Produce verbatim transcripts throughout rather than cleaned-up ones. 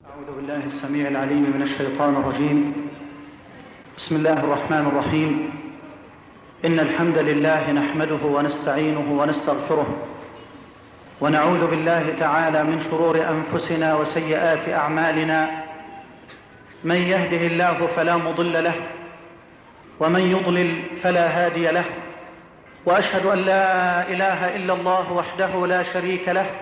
أعوذ بالله السميع العليم من الشيطان الرجيم. بسم الله الرحمن الرحيم. إن الحمد لله نحمده ونستعينه ونستغفره، ونعوذ بالله تعالى من شرور أنفسنا وسيئات أعمالنا. من يهده الله فلا مضل له، ومن يضلل فلا هادي له، وأشهد أن لا إله إلا الله وحده لا شريك له،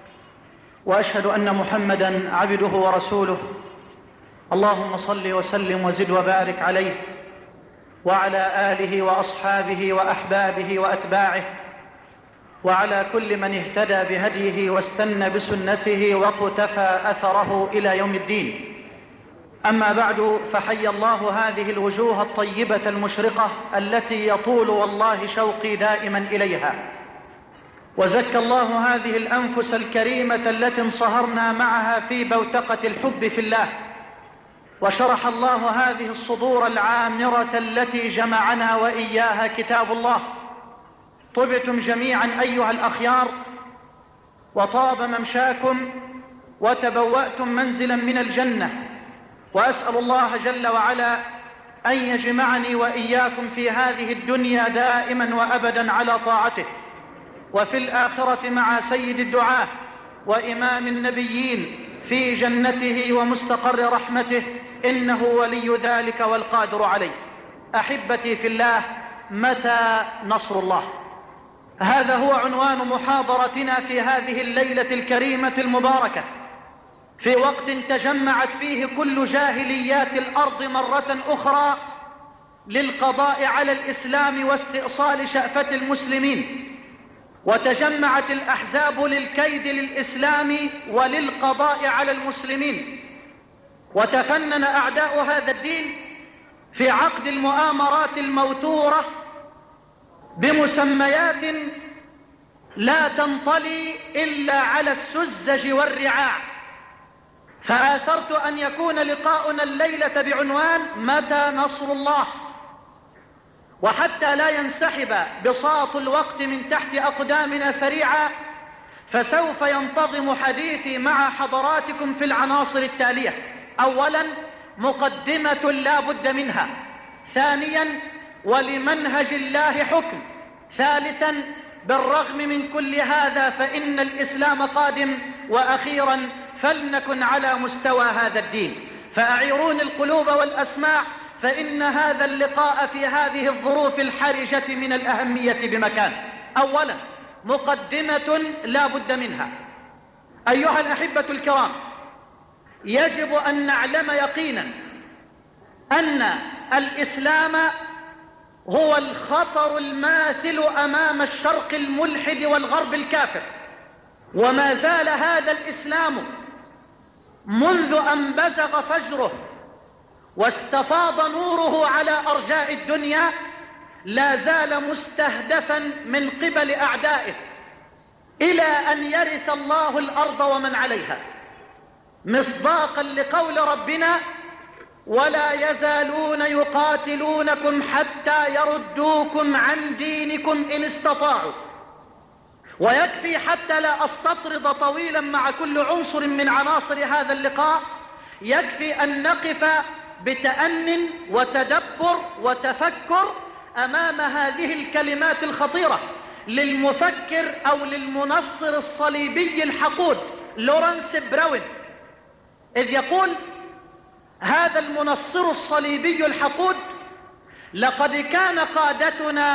وأشهد أن محمدًا عبده ورسوله. اللهم صل وسلم وزد وبارك عليه وعلى آله وأصحابه وأحبابه وأتباعه، وعلى كل من اهتدى بهديه واستنى بسنته واقتفى أثره إلى يوم الدين. أما بعد، فحي الله هذه الوجوه الطيبة المشرقة التي يطول والله شوقي دائما إليها، وزكى الله هذه الأنفس الكريمة التي انصهرنا معها في بوتقة الحب في الله، وشرح الله هذه الصدور العامرة التي جمعنا وإياها كتاب الله. طبتم جميعا أيها الأخيار، وطاب ممشاكم، وتبوأتم منزلا من الجنة، وأسأل الله جل وعلا أن يجمعني وإياكم في هذه الدنيا دائما وأبدا على طاعته، وفي الآخرة مع سيد الدعاة وإمام النبيين في جنته ومستقر رحمته، إنه ولي ذلك والقادر عليه. أحبتي في الله، متى نصر الله؟ هذا هو عنوان محاضرتنا في هذه الليلة الكريمة المباركة، في وقت تجمعت فيه كل جاهليات الأرض مرة أخرى للقضاء على الإسلام واستئصال شأفة المسلمين، وتجمعت الأحزاب للكيد للإسلام وللقضاء على المسلمين، وتفنن أعداء هذا الدين في عقد المؤامرات الموتورة بمسميات لا تنطلي إلا على السذج والرعاع. فآثرت أن يكون لقاؤنا الليلة بعنوان متى نصر الله، وحتى لا ينسحب بساط الوقت من تحت أقدامنا سريعا، فسوف ينتظم حديثي مع حضراتكم في العناصر التالية: أولا، مقدمة لا بد منها. ثانيا، ولمنهج الله حكم. ثالثا، بالرغم من كل هذا فإن الإسلام قادم. وأخيرا، فلنكن على مستوى هذا الدين. فأعيروني القلوب والأسماع، فإن هذا اللقاء في هذه الظروف الحرجة من الأهمية بمكان. أولا، مقدمة لا بد منها. أيها الأحبة الكرام، يجب أن نعلم يقينا أن الإسلام هو الخطر الماثل أمام الشرق الملحد والغرب الكافر، وما زال هذا الإسلام منذ أن بزغ فجره واستفاض نوره على أرجاء الدنيا لا زال مستهدفا من قبل أعدائه إلى أن يرث الله الأرض ومن عليها، مصداقا لقول ربنا: ولا يزالون يقاتلونكم حتى يردوكم عن دينكم إن استطاعوا. ويكفي حتى لا أستطرد طويلا مع كل عنصر من عناصر هذا اللقاء، يكفي أن نقف بتأن وتدبر وتفكر أمام هذه الكلمات الخطيرة للمفكر أو للمنصر الصليبي الحقود لورنس براون، إذ يقول هذا المنصر الصليبي الحقود: لقد كان قادتنا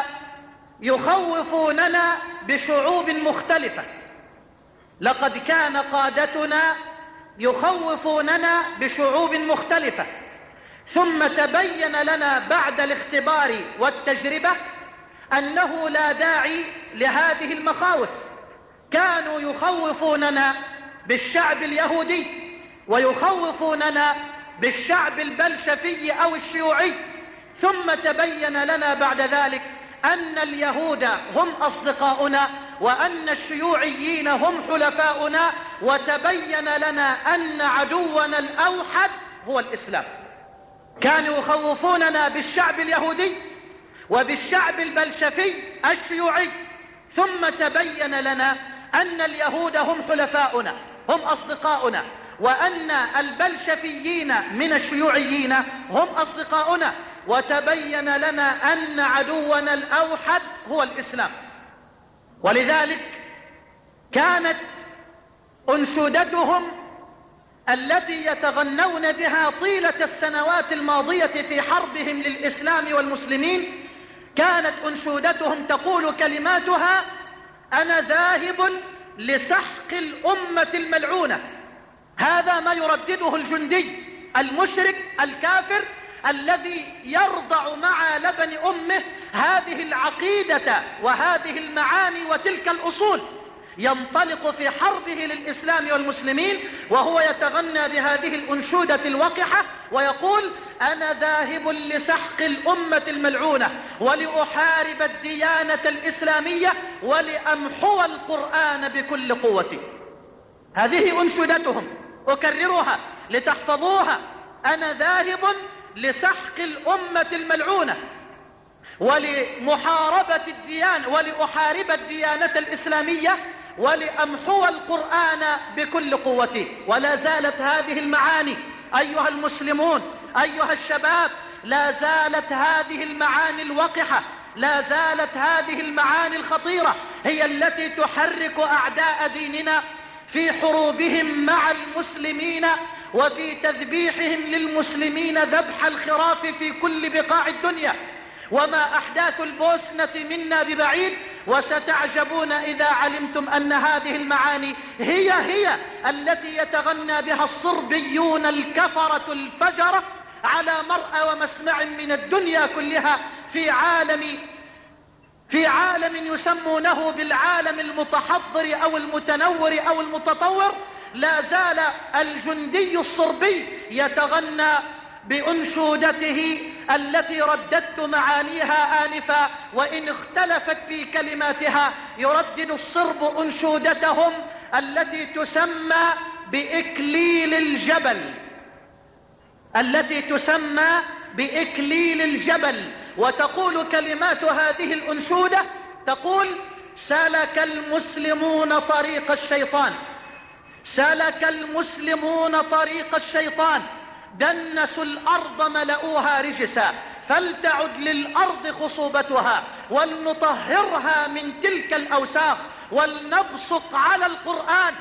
يخوفوننا بشعوب مختلفة لقد كان قادتنا يخوفوننا بشعوب مختلفة ثم تبين لنا بعد الاختبار والتجربة أنه لا داعي لهذه المخاوف. كانوا يخوفوننا بالشعب اليهودي، ويخوفوننا بالشعب البلشفي أو الشيوعي، ثم تبين لنا بعد ذلك أن اليهود هم أصدقاؤنا وأن الشيوعيين هم حلفاؤنا، وتبين لنا أن عدونا الأوحد هو الإسلام. كانوا يخوفوننا بالشعب اليهودي وبالشعب البلشفي الشيوعي، ثم تبين لنا أن اليهود هم حلفاؤنا هم أصدقاؤنا وأن البلشفيين من الشيوعيين هم أصدقاؤنا، وتبين لنا أن عدونا الأوحد هو الإسلام. ولذلك كانت أنشودتهم التي يتغنون بها طيلة السنوات الماضية في حربهم للإسلام والمسلمين، كانت أنشودتهم تقول كلماتها: أنا ذاهب لسحق الأمة الملعونة. هذا ما يردده الجندي المشرك الكافر الذي يرضع مع لبن أمه هذه العقيدة وهذه المعاني وتلك الأصول، ينطلق في حربه للإسلام والمسلمين وهو يتغنى بهذه الأنشودة الوقحة ويقول: أنا ذاهب لسحق الأمة الملعونة ولأحارب الديانة الإسلامية ولأمحو القرآن بكل قوتي. هذه أنشودتهم، أكررها لتحفظوها: أنا ذاهب لسحق الأمة الملعونة ولمحاربة الديانة ولأحارب الديانة الإسلامية ولأمحو القرآن بكل قوتي. ولا زالت هذه المعاني أيها المسلمون، أيها الشباب، لا زالت هذه المعاني الوقحة، لا زالت هذه المعاني الخطيرة هي التي تحرك أعداء ديننا في حروبهم مع المسلمين وفي تذبيحهم للمسلمين ذبح الخراف في كل بقاع الدنيا. وما أحداث البوسنة منا ببعيد، وستعجبون إذا علمتم أن هذه المعاني هي هي التي يتغنى بها الصربيون الكفرة الفجرة على مرأى ومسمع من الدنيا كلها في عالم في عالم يسمونه بالعالم المتحضر أو المتنور أو المتطور. لا زال الجندي الصربي يتغنى بأنشودته التي رددت معانيها آنفا، وإن اختلفت في كلماتها يردد الصرب أنشودتهم التي تسمى بإكليل الجبل التي تسمى بإكليل الجبل وتقول كلمات هذه الأنشودة، تقول: سلك المسلمون طريق الشيطان، سلك المسلمون طريق الشيطان، دنسوا الأرض ملؤوها رجسا، فلتعد للأرض خصوبتها ولنطهرها من تلك الأوساخ، ولنبصق على القرآن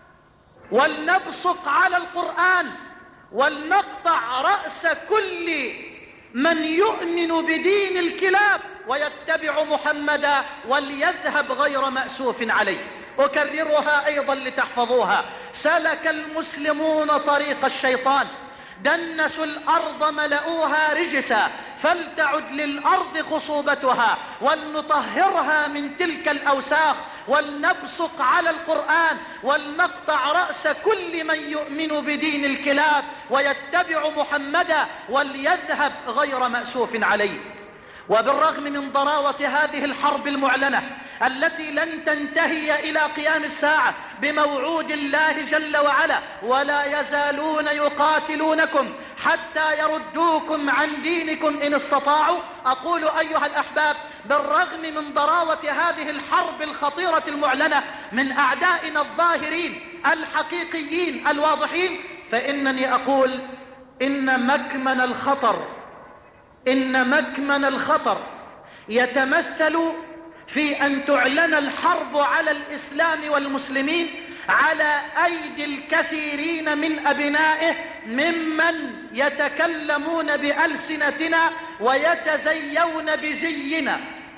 ولنبصق على القرآن ولنقطع رأس كل من يؤمن بدين الكلاب ويتبع محمدا وليذهب غير مأسوف عليه. أكررها أيضا لتحفظوها: سلك المسلمون طريق الشيطان، دنسوا الأرض ملؤوها رجسا، فلتعد للأرض خصوبتها ولنطهرها من تلك الأوساخ، ولنبصق على القرآن ولنقطع رأس كل من يؤمن بدين الكلاب ويتبع محمدا وليذهب غير مأسوف عليه. وبالرغم من ضراوة هذه الحرب المعلنة التي لن تنتهي إلى قيام الساعة بموعود الله جل وعلا، ولا يزالون يقاتلونكم حتى يردوكم عن دينكم إن استطاعوا، أقول أيها الأحباب: بالرغم من ضراوة هذه الحرب الخطيرة المعلنة من أعدائنا الظاهرين الحقيقيين الواضحين، فإنني أقول إن مكمن الخطر إن مكمن الخطر يتمثل في أن تعلن الحرب على الإسلام والمسلمين على أيدي الكثيرين من أبنائه ممن يتكلمون بألسنتنا ويتزيون بزينا.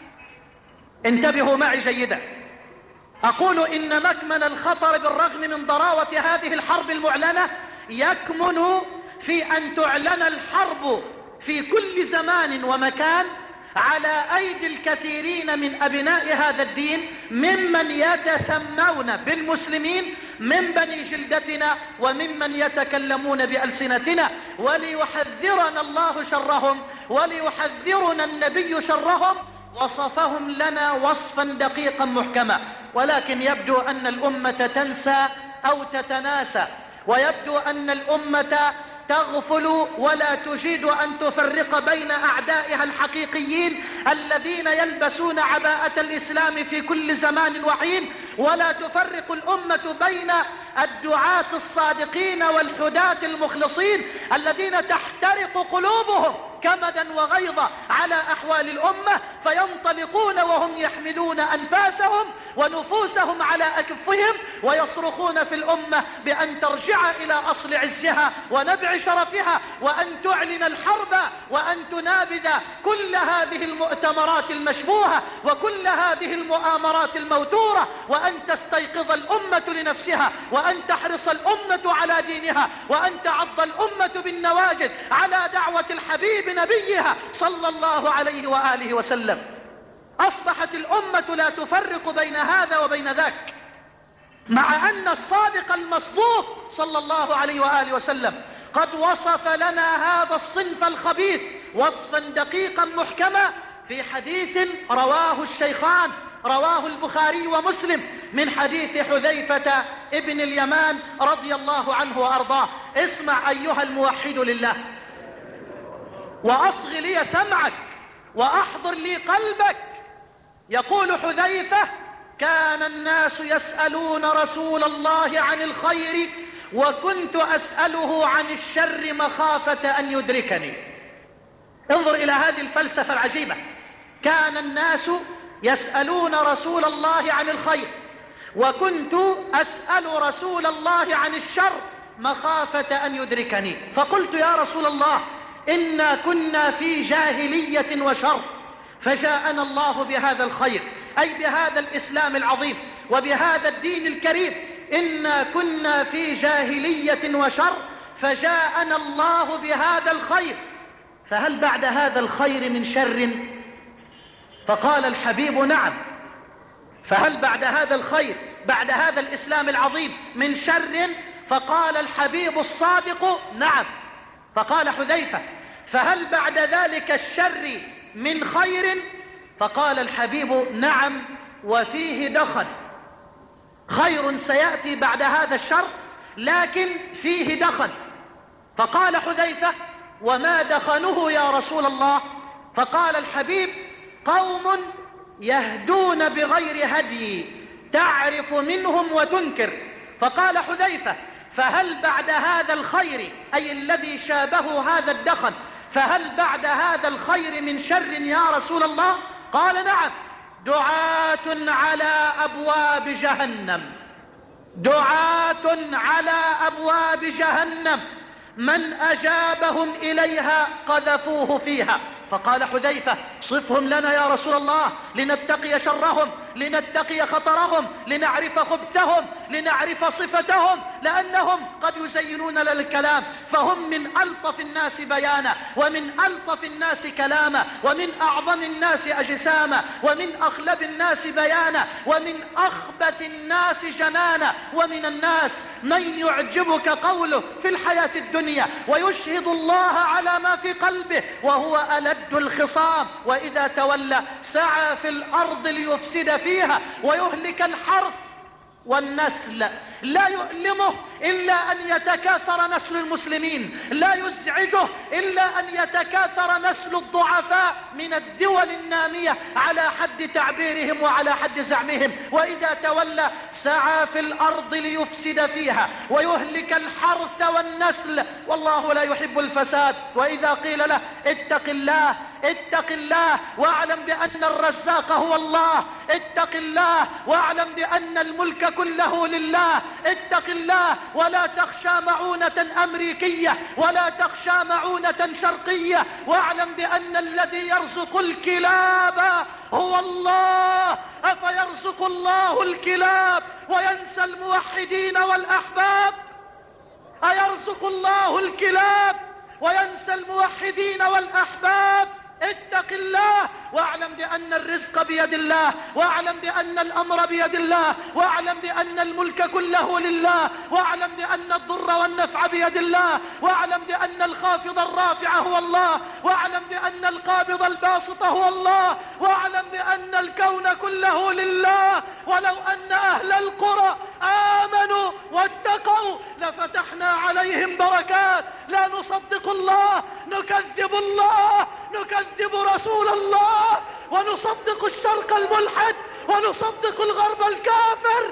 انتبهوا معي جيدا، أقول إن مكمن الخطر بالرغم من ضراوة هذه الحرب المعلنة يكمن في أن تعلن الحرب في كل زمان ومكان على أيدي الكثيرين من أبناء هذا الدين ممن يتسمون بالمسلمين من بني جلدتنا وممن يتكلمون بألسنتنا، وليحذرنا الله شرهم وليحذرنا النبي شرهم، وصفهم لنا وصفا دقيقا محكما. ولكن يبدو أن الأمة تنسى أو تتناسى، ويبدو أن الأمة تغفل ولا تجيد أن تفرق بين أعدائها الحقيقيين الذين يلبسون عباءة الإسلام في كل زمان وحين، ولا تفرق الأمة بين الدعاة الصادقين والحداة المخلصين الذين تحترق قلوبهم كمدا وغيظا على أحوال الأمة، فينطلقون وهم يحملون أنفاسهم ونفوسهم على أكفهم ويصرخون في الأمة بأن ترجع إلى أصل عزها ونبع شرفها، وأن تعلن الحرب، وأن تنابذ كل هذه المؤتمرات المشبوهة وكل هذه المؤامرات الموتورة، وأن تستيقظ الأمة لنفسها، وأن تحرص الأمة على دينها، وأن تعض الأمة بالنواجذ على دعوة الحبيب نبيها صلى الله عليه وآله وسلم. أصبحت الأمة لا تفرق بين هذا وبين ذاك، مع أن الصادق المصدوق صلى الله عليه وآله وسلم قد وصف لنا هذا الصنف الخبيث وصفا دقيقا محكما في حديث رواه الشيخان، رواه البخاري ومسلم، من حديث حذيفة ابن اليمان رضي الله عنه وأرضاه. اسمع أيها الموحد لله، وأصغ لي سمعك وأحضر لي قلبك. يقول حذيفة: كان الناس يسألون رسول الله عن الخير وكنت أسأله عن الشر مخافة أن يدركني. انظر إلى هذه الفلسفة العجيبة. كان الناس يسألون رسول الله عن الخير وكنت أسأل رسول الله عن الشر مخافة أن يدركني. فقلت: يا رسول الله، إنا كنا في جاهلية وشر، فجاءنا الله بهذا الخير، أي بهذا الإسلام العظيم وبهذا الدين الكريم. إنا كنا في جاهلية وشر فجاءنا الله بهذا الخير، فهل بعد هذا الخير من شر؟ فقال الحبيب: نعم. فهل بعد هذا الخير، بعد هذا الإسلام العظيم، من شر؟ فقال الحبيب الصادق: نعم. فقال حذيفة: فهل بعد ذلك الشر من خير؟ فقال الحبيب: نعم، وفيه دخن. خير سيأتي بعد هذا الشر لكن فيه دخن. فقال حذيفة: وما دخنه يا رسول الله؟ فقال الحبيب: قوم يهدون بغير هدي تعرف منهم وتنكر. فقال حذيفة: فهل بعد هذا الخير، أي الذي شابه هذا الدخن، فهل بعد هذا الخير من شر يا رسول الله؟ قال: نعم، دعاة على أبواب جهنم، دعاة على أبواب جهنم، من أجابهم إليها قذفوه فيها. فقال حذيفة: صفهم لنا يا رسول الله لنتقي شرهم، لنتقي خطرهم، لنعرف خبثهم، لنعرف صفتهم، لأنهم قد يزينون لنا الكلام، فهم من ألطف الناس بيانا، ومن ألطف الناس كلاما، ومن أعظم الناس أجساما، ومن أخلب الناس بيانا، ومن أخبث الناس جنانا. ومن الناس من يعجبك قوله في الحياة الدنيا ويشهد الله على ما في قلبه وهو ألد الخصام، وإذا تولى سعى في الأرض ليفسد فيها ويهلك الحرث والنسل. لا يؤلمه إلا أن يتكاثر نسل المسلمين، لا يزعجه إلا أن يتكاثر نسل الضعفاء من الدول النامية على حد تعبيرهم وعلى حد زعمهم. وإذا تولى سعى في الأرض ليفسد فيها ويهلك الحرث والنسل، والله لا يحب الفساد. وإذا قيل له: اتق الله اتق الله واعلم بأن الرزاق هو الله، اتق الله واعلم بأن الملك كله لله، اتق الله ولا تخشى معونة أمريكية ولا تخشى معونة شرقية، واعلم بأن الذي يرزق الكلاب هو الله. أفيرزق الله الكلاب وينسى الموحدين والأحباب؟ أيرزق الله الكلاب وينسى الموحدين والأحباب؟ اتق الله واعلم بأن الرزق بيد الله، واعلم بأن الأمر بيد الله، واعلم بأن الملك كله لله، واعلم بأن الضر والنفع بيد الله، واعلم بأن الخافض الرافع هو الله، واعلم بأن القابض الباسط هو الله، واعلم بأن الكون كله لله. ولو أن أهل القرى آمنوا واتقوا لفتحنا عليهم بركات. لا نصدق الله، نكذب الله، نكذب رسول الله. الله، ونصدق الشرق الملحد ونصدق الغرب الكافر.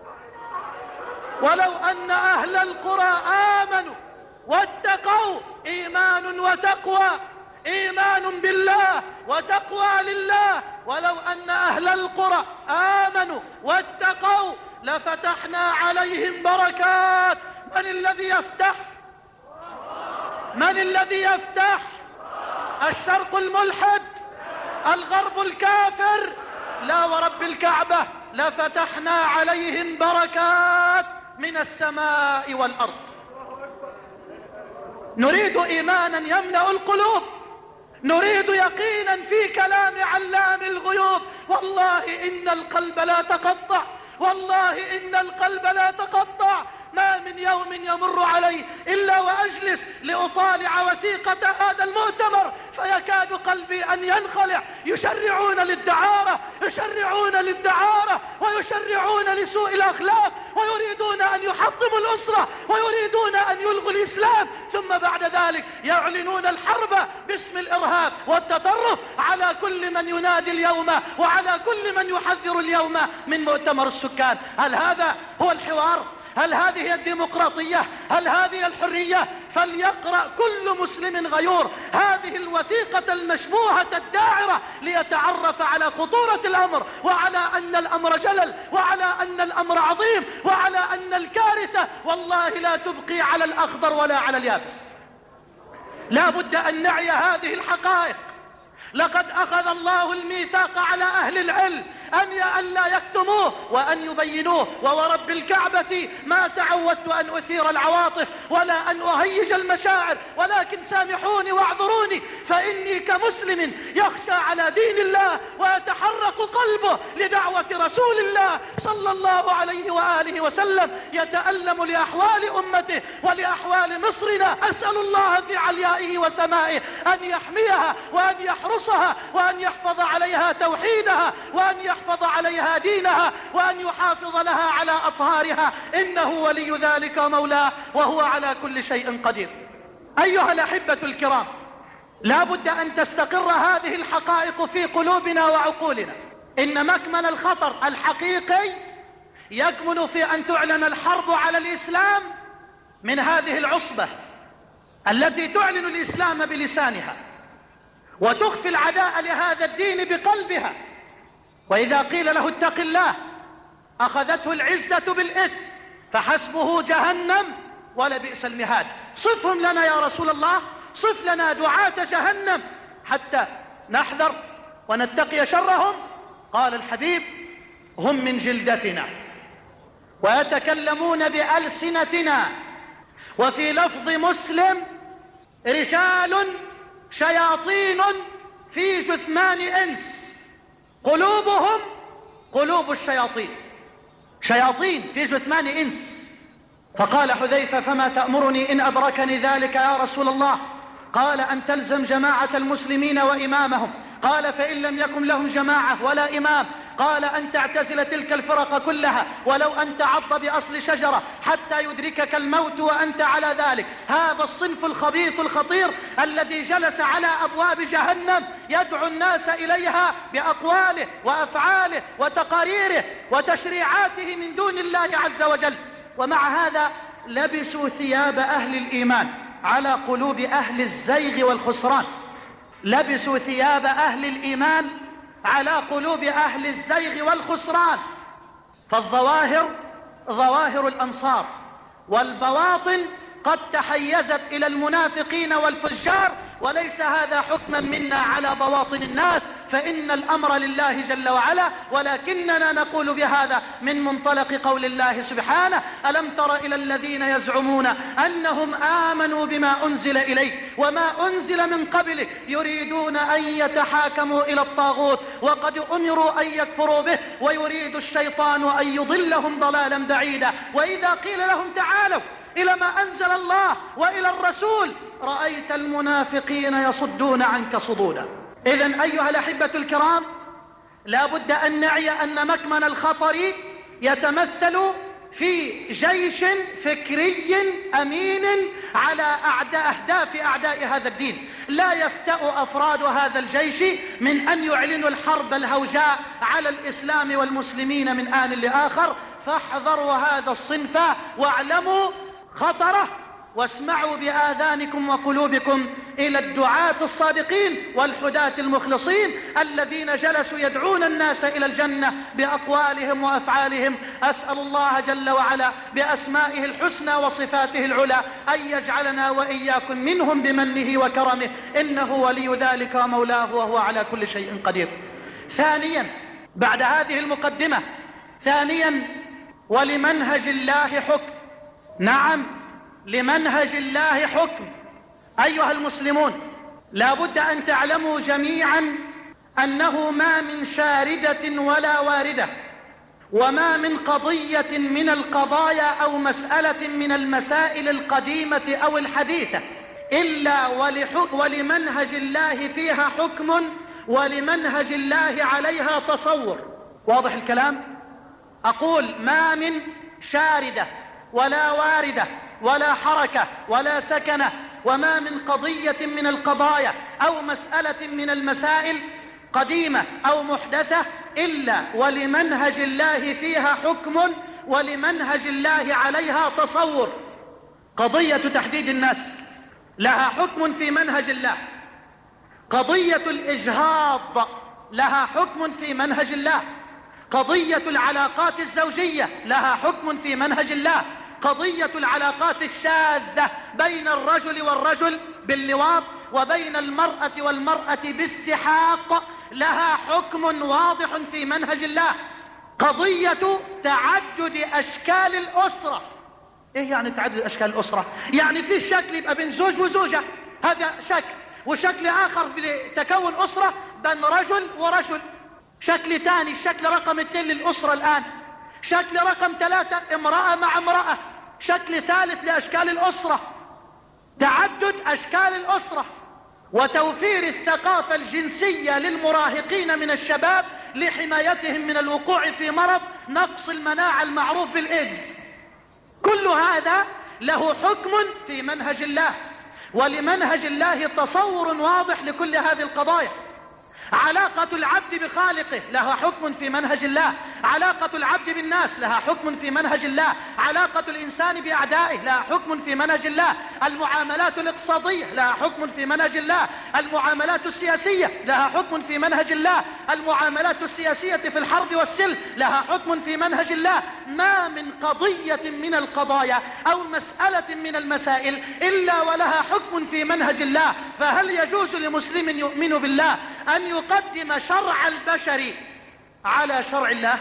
ولو أن أهل القرى آمنوا واتقوا، إيمان وتقوى، إيمان بالله وتقوى لله، ولو أن أهل القرى آمنوا واتقوا لفتحنا عليهم بركات. من الذي يفتح؟ من الذي يفتح؟ الشرق الملحد؟ الغرب الكافر؟ لا ورب الكعبة، لفتحنا عليهم بركات من السماء والأرض. نريد إيمانا يملأ القلوب، نريد يقينا في كلام علام الغيوب. والله إن القلب لا تقطع، والله إن القلب لا تقطع. ما من يوم يمر علي إلا وأجلس لأطالع وثيقة هذا المؤتمر فيكاد قلبي أن ينخلع. يشرعون للدعارة، يشرعون للدعارة ويشرعون لسوء الأخلاق، ويريدون أن يحطموا الأسرة، ويريدون أن يلغوا الإسلام، ثم بعد ذلك يعلنون الحرب باسم الإرهاب والتطرف على كل من ينادي اليوم وعلى كل من يحذر اليوم من مؤتمر السكان. هل هذا هو الحوار؟ هل هذه الديمقراطية؟ هل هذه الحرية؟ فليقرأ كل مسلم غيور هذه الوثيقة المشبوهة الداعرة ليتعرف على خطورة الأمر، وعلى أن الأمر جلل، وعلى أن الأمر عظيم، وعلى أن الكارثة والله لا تبقي على الأخضر ولا على اليابس. لا بد أن نعي هذه الحقائق. لقد أخذ الله الميثاق على أهل العلم أن ألا يكتموه وأن يبينوه. وورب الكعبة ما تعودت أن أثير العواطف ولا أن أهيج المشاعر، ولكن سامحوني واعذروني، فإني كمسلم يخشى على دين الله ويتحرك قلبه لدعوة رسول الله صلى الله عليه وآله وسلم، يتألم لأحوال أمته ولأحوال مصرنا. أسأل الله في عليائه وسمائه أن يحميها وأن يحرسها وأن يحفظ عليها توحيدها وأن يحفظ عليها دينها وأن يحافظ لها على أطهارها، إنه ولي ذلك ومولاه وهو على كل شيء قدير. أيها الأحبة الكرام، لا بد أن تستقر هذه الحقائق في قلوبنا وعقولنا. إن مكمن الخطر الحقيقي يكمن في أن تعلن الحرب على الإسلام من هذه العصبة التي تعلن الإسلام بلسانها وتخفي العداء لهذا الدين بقلبها، وإذا قيل له اتق الله أخذته العزة بالإثم فحسبه جهنم ولبئس المهاد. صفهم لنا يا رسول الله، صف لنا دعاة جهنم حتى نحذر ونتقي شرهم. قال الحبيب هم من جلدتنا ويتكلمون بألسنتنا. وفي لفظ مسلم رجال شياطين في جثمان إنس قلوبهم قلوب الشياطين، شياطين في جثمان إنس. فقال حذيفة فما تأمرني إن أدركني ذلك يا رسول الله؟ قال أن تلزم جماعة المسلمين وإمامهم. قال فإن لم يكن لهم جماعة ولا إمام؟ قال أن تعتزل تلك الفرق كلها ولو أن تعض بأصل شجرة حتى يدركك الموت وأنت على ذلك. هذا الصنف الخبيث الخطير الذي جلس على أبواب جهنم يدعو الناس إليها بأقواله وأفعاله وتقاريره وتشريعاته من دون الله عز وجل. ومع هذا لبسوا ثياب أهل الإيمان على قلوب أهل الزيغ والخسران، لبسوا ثياب أهل الإيمان على قلوب أهل الزيغ والخسران. فالظواهر ظواهر الأنصار والبواطن قد تحيزت إلى المنافقين والفجار، وليس هذا حكما منا على بواطن الناس، فإن الأمر لله جل وعلا، ولكننا نقول بهذا من منطلق قول الله سبحانه ألم تر إلى الذين يزعمون أنهم آمنوا بما أنزل إليك وما أنزل من قبله يريدون أن يتحاكموا إلى الطاغوت وقد أمروا أن يكفروا به ويريد الشيطان أن يضلهم ضلالا بعيدا. وإذا قيل لهم تعالوا إلى ما أنزل الله وإلى الرسول رأيت المنافقين يصدون عنك صدودا. إذن أيها الأحبة الكرام، لا بد أن نعي أن مكمن الخطر يتمثل في جيش فكري أمين على أعداء أهداف أعداء هذا الدين. لا يفتأ أفراد هذا الجيش من أن يعلنوا الحرب الهوجاء على الإسلام والمسلمين من آن لآخر. فاحذروا هذا الصنف واعلموا خطره، واسمعوا بآذانكم وقلوبكم إلى الدعاة الصادقين والحداة المخلصين الذين جلسوا يدعون الناس إلى الجنة بأقوالهم وأفعالهم. أسأل الله جل وعلا بأسمائه الحسنى وصفاته العلى أن يجعلنا وإياكم منهم بمنه وكرمه، إنه ولي ذلك ومولاه وهو على كل شيء قدير. ثانيا بعد هذه المقدمة، ثانيا ولمنهج الله حكم. نعم، لمنهج الله حكم. أيها المسلمون، لا بد أن تعلموا جميعا أنه ما من شاردة ولا واردة، وما من قضية من القضايا أو مسألة من المسائل القديمة أو الحديثة إلا ولمنهج الله فيها حكم، ولمنهج الله عليها تصور. واضح الكلام؟ أقول ما من شاردة ولا واردة ولا حركة ولا سكنة، وما من قضية من القضايا أو مسألة من المسائل قديمة أو محدثة إلا ولمنهج الله فيها حكم، ولمنهج الله عليها تصور. قضية تحديد الناس لها حكم في منهج الله، قضية الإجهاض لها حكم في منهج الله، قضية العلاقات الزوجية لها حكم في منهج الله، قضية العلاقات الشاذة بين الرجل والرجل باللواط وبين المرأة والمرأة بالسحاق لها حكم واضح في منهج الله، قضية تعدد أشكال الأسرة. إيه يعني تعدد أشكال الأسرة؟ يعني في شكل يبقى بين زوج وزوجة، هذا شكل، وشكل آخر لتكون أسرة بين رجل ورجل، شكل ثاني، شكل رقم اثنين للأسرة الآن، شكل رقم ثلاثة امرأة مع امرأة، شكل ثالث لأشكال الأسرة. تعدد أشكال الأسرة وتوفير الثقافة الجنسية للمراهقين من الشباب لحمايتهم من الوقوع في مرض نقص المناعة المعروف بالإيدز. كل هذا له حكم في منهج الله، ولمنهج الله تصور واضح لكل هذه القضايا. علاقة العبد بخالقه لها حكم في منهج الله، علاقة العبد بالناس لها حكم في منهج الله، علاقة الإنسان بأعدائه لها حكم في منهج الله، المعاملات الاقتصادية لها حكم في منهج الله، المعاملات السياسية لها حكم في منهج الله، المعاملات السياسية في الحرب والسلم لها حكم في منهج الله. ما من قضية من القضايا أو مسألة من المسائل إلا ولها حكم في منهج الله. فهل يجوز لمسلم يؤمن بالله أن يقدم شرع البشر على شرع الله،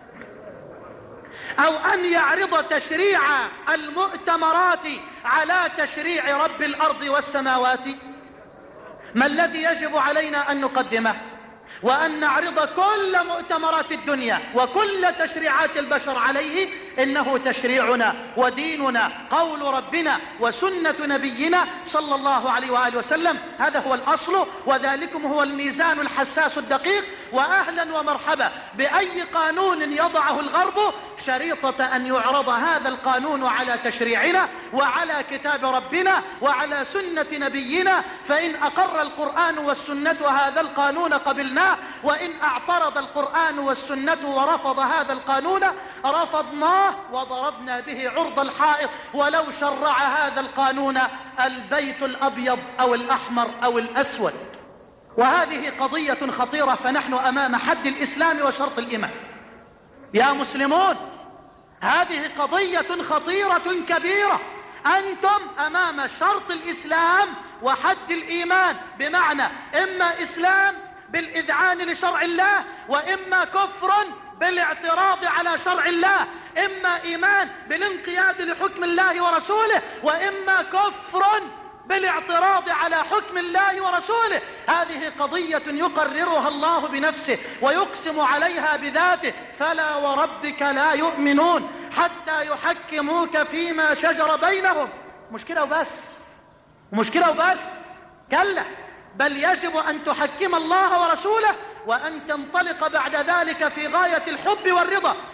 أو أن يعرض تشريع المؤتمرات على تشريع رب الأرض والسماوات؟ ما الذي يجب علينا أن نقدمه وأن نعرض كل مؤتمرات الدنيا وكل تشريعات البشر عليه؟ إنه تشريعنا وديننا، قول ربنا وسنة نبينا صلى الله عليه وآله وسلم. هذا هو الأصل، وذلكم هو الميزان الحساس الدقيق. وأهلا ومرحبا بأي قانون يضعه الغرب شريطة أن يعرض هذا القانون على تشريعنا وعلى كتاب ربنا وعلى سنة نبينا. فإن أقر القرآن والسنة هذا القانون قبلناه، وإن اعترض القرآن والسنة ورفض هذا القانون رفضناه وضربنا به عرض الحائط، ولو شرع هذا القانون البيت الأبيض أو الأحمر أو الأسود. وهذه قضية خطيرة، فنحن أمام حد الإسلام وشرط الإيمان. يا مسلمون، هذه قضية خطيرة كبيرة. أنتم أمام شرط الإسلام وحد الإيمان، بمعنى إما إسلام بالإذعان لشرع الله، وإما كفر بالاعتراض على شرع الله، إما إيمان بالانقياد لحكم الله ورسوله، وإما كفر بالاعتراض على حكم الله ورسوله. هذه قضية يقررها الله بنفسه ويقسم عليها بذاته: فلا وربك لا يؤمنون حتى يحكموك فيما شجر بينهم. مشكلة وبس، مشكلة وبس؟ كلا، بل يجب أن تحكم الله ورسوله وأن تنطلق بعد ذلك في غاية الحب والرضا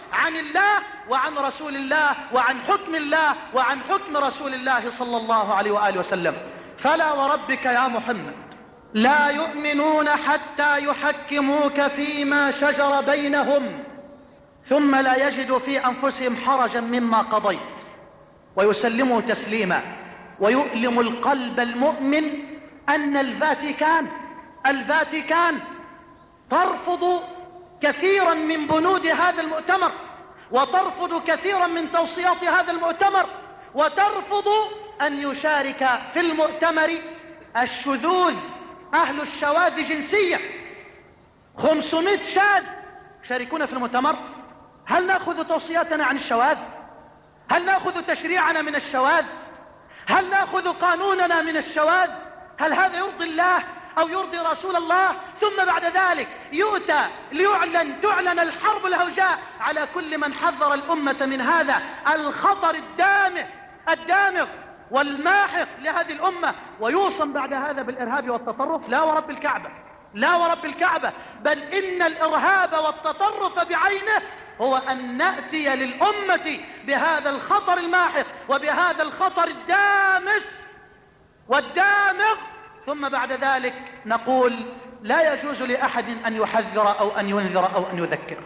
عن الله وعن رسول الله وعن حكم الله وعن حكم رسول الله صلى الله عليه وآله وسلم. فلا وربك يا محمد لا يؤمنون حتى يحكموك فيما شجر بينهم ثم لا يجدوا في أنفسهم حرجا مما قضيت ويسلموا تسليما. ويؤلم القلب المؤمن أن الفاتيكان الفاتيكان ترفض كثيرا من بنود هذا المؤتمر، وترفض كثيرا من توصيات هذا المؤتمر، وترفض أن يشارك في المؤتمر الشذوذ، أهل الشواذ جنسية. خمسمائة شاذ يشاركون في المؤتمر. هل نأخذ توصياتنا عن الشواذ؟ هل نأخذ تشريعنا من الشواذ؟ هل نأخذ قانوننا من الشواذ؟ هل هذا يرضي الله أو يرضي رسول الله؟ ثم بعد ذلك يؤتى ليعلن تعلن الحرب الهوجاء على كل من حذر الأمة من هذا الخطر الدامغ الدامغ والماحق لهذه الأمة، ويوصم بعد هذا بالإرهاب والتطرف. لا ورب الكعبة، لا ورب الكعبة، بل إن الإرهاب والتطرف بعينه هو أن نأتي للأمة بهذا الخطر الماحق وبهذا الخطر الدامس والدامغ، ثم بعد ذلك نقول لا يجوز لأحد أن يحذر أو أن ينذر أو أن يذكر.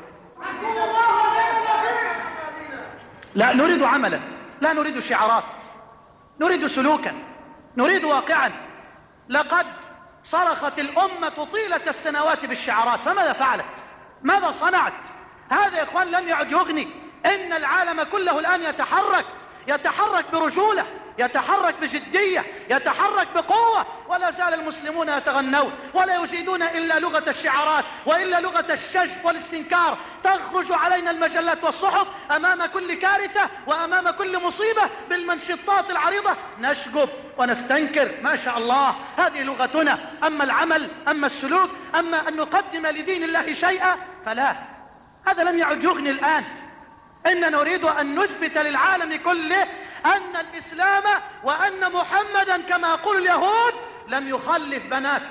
لا نريد عملا، لا نريد شعارات، نريد سلوكا، نريد واقعا. لقد صرخت الأمة طيلة السنوات بالشعارات، فماذا فعلت؟ ماذا صنعت؟ هذا يا إخوان لم يعد يغني. إن العالم كله الآن يتحرك يتحرك برجولة، يتحرك بجدية، يتحرك بقوة، ولا زال المسلمون يتغنون ولا يجيدون إلا لغة الشعارات وإلا لغة الشجب والاستنكار. تخرج علينا المجلات والصحف أمام كل كارثة وأمام كل مصيبة بالمنشطات العريضة نشجب ونستنكر. ما شاء الله، هذه لغتنا. أما العمل، أما السلوك، أما أن نقدم لدين الله شيئا فلا، هذا لم يعد يغني الآن. إن نريد أن نثبت للعالم كله أن الإسلام وأن محمدا كما يقول اليهود لم يخلف بنات،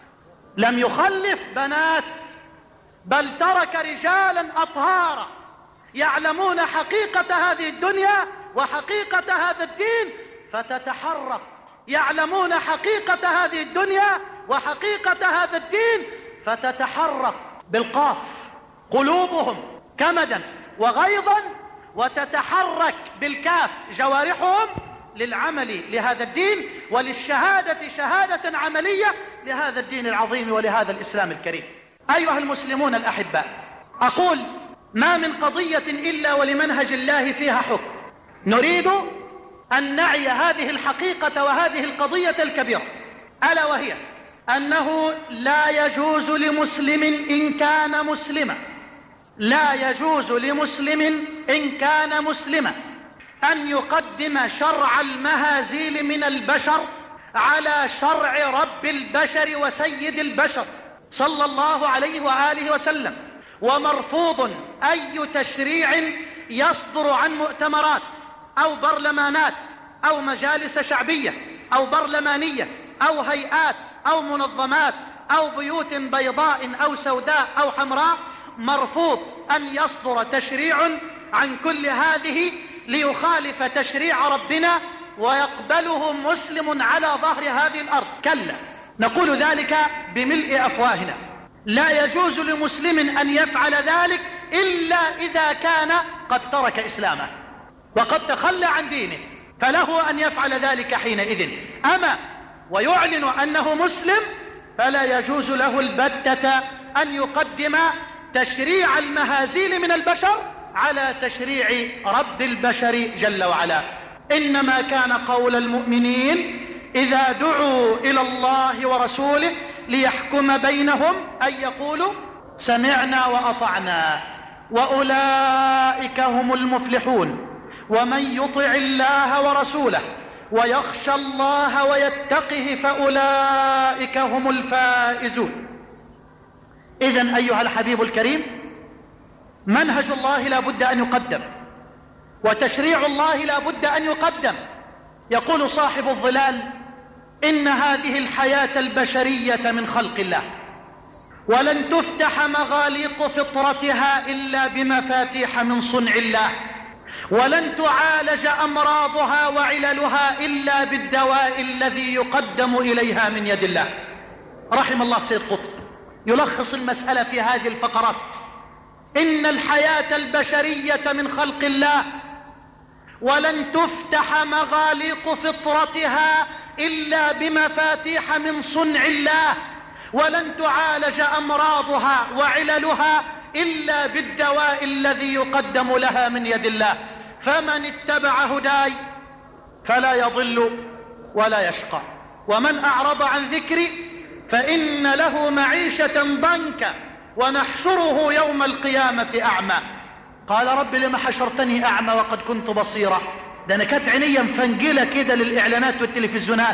لم يخلف بنات، بل ترك رجالا أطهارا يعلمون حقيقة هذه الدنيا وحقيقة هذا الدين فتتحرك، يعلمون حقيقة هذه الدنيا وحقيقة هذا الدين فتتحرك بالقاف قلوبهم كمدا وغيظا، وتتحرك بالكاف جوارحهم للعمل لهذا الدين وللشهادة شهادة عملية لهذا الدين العظيم ولهذا الإسلام الكريم. أيها المسلمون الأحباء، أقول ما من قضية إلا ولمنهج الله فيها حكم. نريد أن نعي هذه الحقيقة وهذه القضية الكبيرة، ألا وهي أنه لا يجوز لمسلم إن كان مسلما لا يجوز لمسلم إن كان مسلما أن يقدم شرع المهازيل من البشر على شرع رب البشر وسيد البشر صلى الله عليه وآله وسلم. ومرفوض أي تشريع يصدر عن مؤتمرات أو برلمانات أو مجالس شعبية أو برلمانية أو هيئات أو منظمات أو بيوت بيضاء أو سوداء أو حمراء، مرفوض أن يصدر تشريع عن كل هذه ليخالف تشريع ربنا ويقبله مسلم على ظهر هذه الأرض. كلا، نقول ذلك بملء أفواهنا. لا يجوز لمسلم أن يفعل ذلك إلا إذا كان قد ترك إسلامه وقد تخلى عن دينه، فله أن يفعل ذلك حينئذ. أما ويعلن أنه مسلم فلا يجوز له البتة أن يقدم تشريع المهازيل من البشر على تشريع رب البشر جل وعلا. إنما كان قول المؤمنين إذا دعوا إلى الله ورسوله ليحكم بينهم أن يقولوا سمعنا وأطعنا وأولئك هم المفلحون. ومن يطع الله ورسوله ويخشى الله ويتقه فأولئك هم الفائزون. إذن أيها الحبيب الكريم، منهج الله لا بد أن يقدم، وتشريع الله لا بد أن يقدم. يقول صاحب الظلال إن هذه الحياة البشرية من خلق الله، ولن تفتح مغاليق فطرتها إلا بمفاتيح من صنع الله، ولن تعالج أمراضها وعللها إلا بالدواء الذي يقدم إليها من يد الله. رحم الله سيد قطب يلخص المسألة في هذه الفقرات: إن الحياة البشرية من خلق الله، ولن تفتح مغاليق فطرتها إلا بمفاتيح من صنع الله، ولن تعالج أمراضها وعللها إلا بالدواء الذي يقدم لها من يد الله. فمن اتبع هداي فلا يضل ولا يشقى، ومن أعرض عن ذكري فإن له معيشة ضنكا ونحشره يوم القيامة أعمى. قال رب لما حشرتني أعمى وقد كنت بصيرا؟ ده أنا كانت عيني مفنجلة كده للإعلانات والتلفزيونات.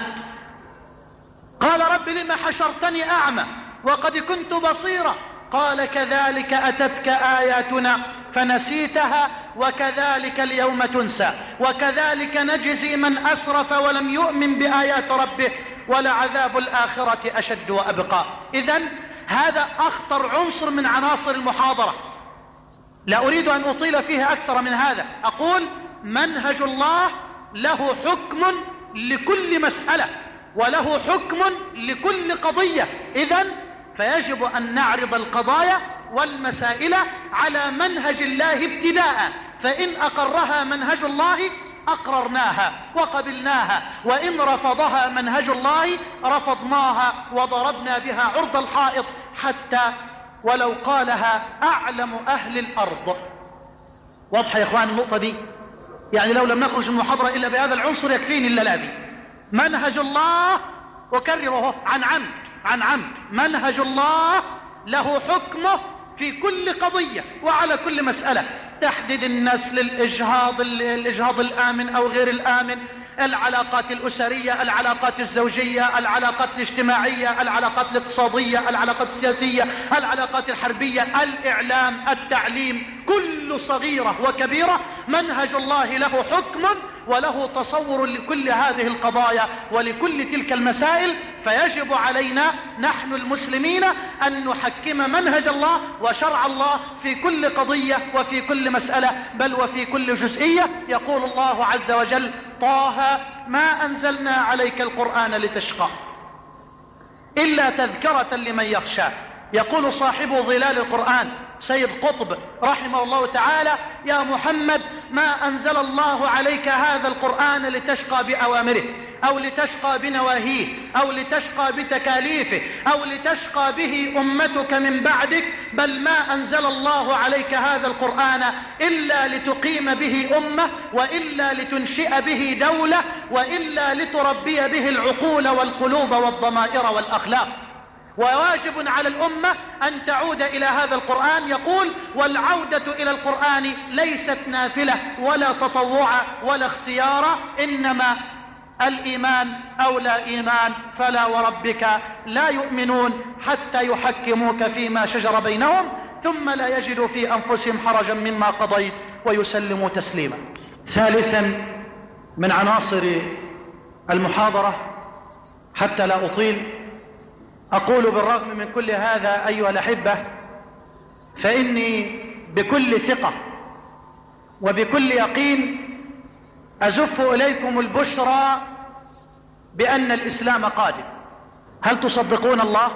قال رب لما حشرتني أعمى وقد كنت بصيرا؟ قال كذلك أتتك آياتنا فنسيتها وكذلك اليوم تنسى وكذلك نجزي من أسرف ولم يؤمن بآيات ربه ولعذاب الآخرة أشد وأبقى. إذن هذا أخطر عنصر من عناصر المحاضرة، لا أريد أن أطيل فيها أكثر من هذا. أقول منهج الله له حكم لكل مسألة وله حكم لكل قضية، إذن فيجب أن نعرض القضايا والمسائل على منهج الله ابتداء، فإن أقرها منهج الله أقررناها وقبلناها، وإن رفضها منهج الله رفضناها وضربنا بها عرض الحائط حتى ولو قالها أعلم أهل الأرض. واضحة يا إخوان النقطة دي؟ يعني لو لم نخرج المحاضرة إلا بهذا العنصر يكفيني الليلة. منهج الله أكرره عن عمد عن عمد منهج الله له حكمه في كل قضية وعلى كل مسألة: تحديد النسل، الإجهاض، الإجهاض الآمن أو غير الآمن، العلاقات الأسرية، العلاقات الزوجية، العلاقات الاجتماعية، العلاقات الاقتصادية، العلاقات السياسية، العلاقات الحربية، الإعلام، التعليم، كل صغيرة وكبيرة منهج الله له حكم وله تصور لكل هذه القضايا ولكل تلك المسائل. فيجب علينا نحن المسلمين أن نحكم منهج الله وشرع الله في كل قضية وفي كل مسألة بل وفي كل جزئية. يقول الله عز وجل: طه ما أنزلنا عليك القرآن لتشقى إلا تذكرة لمن يخشى. يقول صاحب ظلال القرآن سيد قطب رحمه الله تعالى: يا محمد ما أنزل الله عليك هذا القرآن لتشقى بأوامره أو لتشقى بنواهيه أو لتشقى بتكاليفه أو لتشقى به أمتك من بعدك، بل ما أنزل الله عليك هذا القرآن إلا لتقيم به أمة، وإلا لتنشئ به دولة، وإلا لتربي به العقول والقلوب والضمائر والأخلاق. وواجب على الأمة أن تعود إلى هذا القرآن. يقول: والعودة إلى القرآن ليست نافلة ولا تطوع ولا اختيار، إنما الإيمان أو لا إيمان، فلا وربك لا يؤمنون حتى يحكموك فيما شجر بينهم ثم لا يجدوا في أنفسهم حرجا مما قضيت ويسلموا تسليما. ثالثا من عناصر المحاضرة حتى لا أطيل، أقول بالرغم من كل هذا أيها الأحبة فإني بكل ثقة وبكل يقين أزف إليكم البشرى بأن الإسلام قادم. هل تصدقون الله؟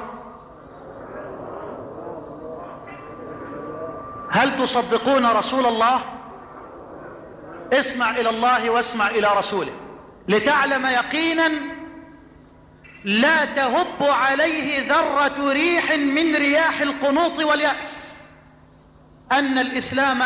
هل تصدقون رسول الله؟ اسمع إلى الله واسمع إلى رسوله لتعلم يقينا لا تهب عليه ذرة ريح من رياح القنوط واليأس أن الإسلام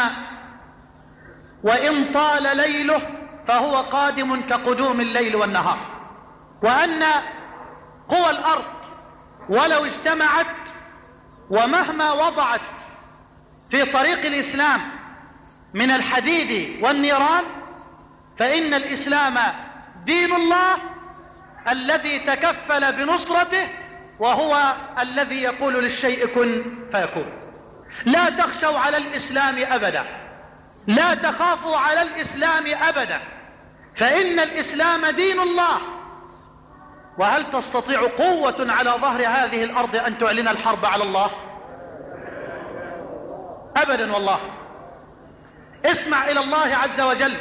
وإن طال ليله فهو قادم كقدوم الليل والنهار، وأن قوى الأرض ولو اجتمعت ومهما وضعت في طريق الإسلام من الحديد والنيران فإن الإسلام دين الله الذي تكفل بنصرته، وهو الذي يقول للشيء كن فيكون. لا تخشوا على الإسلام أبدا، لا تخافوا على الإسلام أبدا، فإن الإسلام دين الله. وهل تستطيع قوة على ظهر هذه الأرض أن تعلن الحرب على الله؟ أبدا والله. اسمع إلى الله عز وجل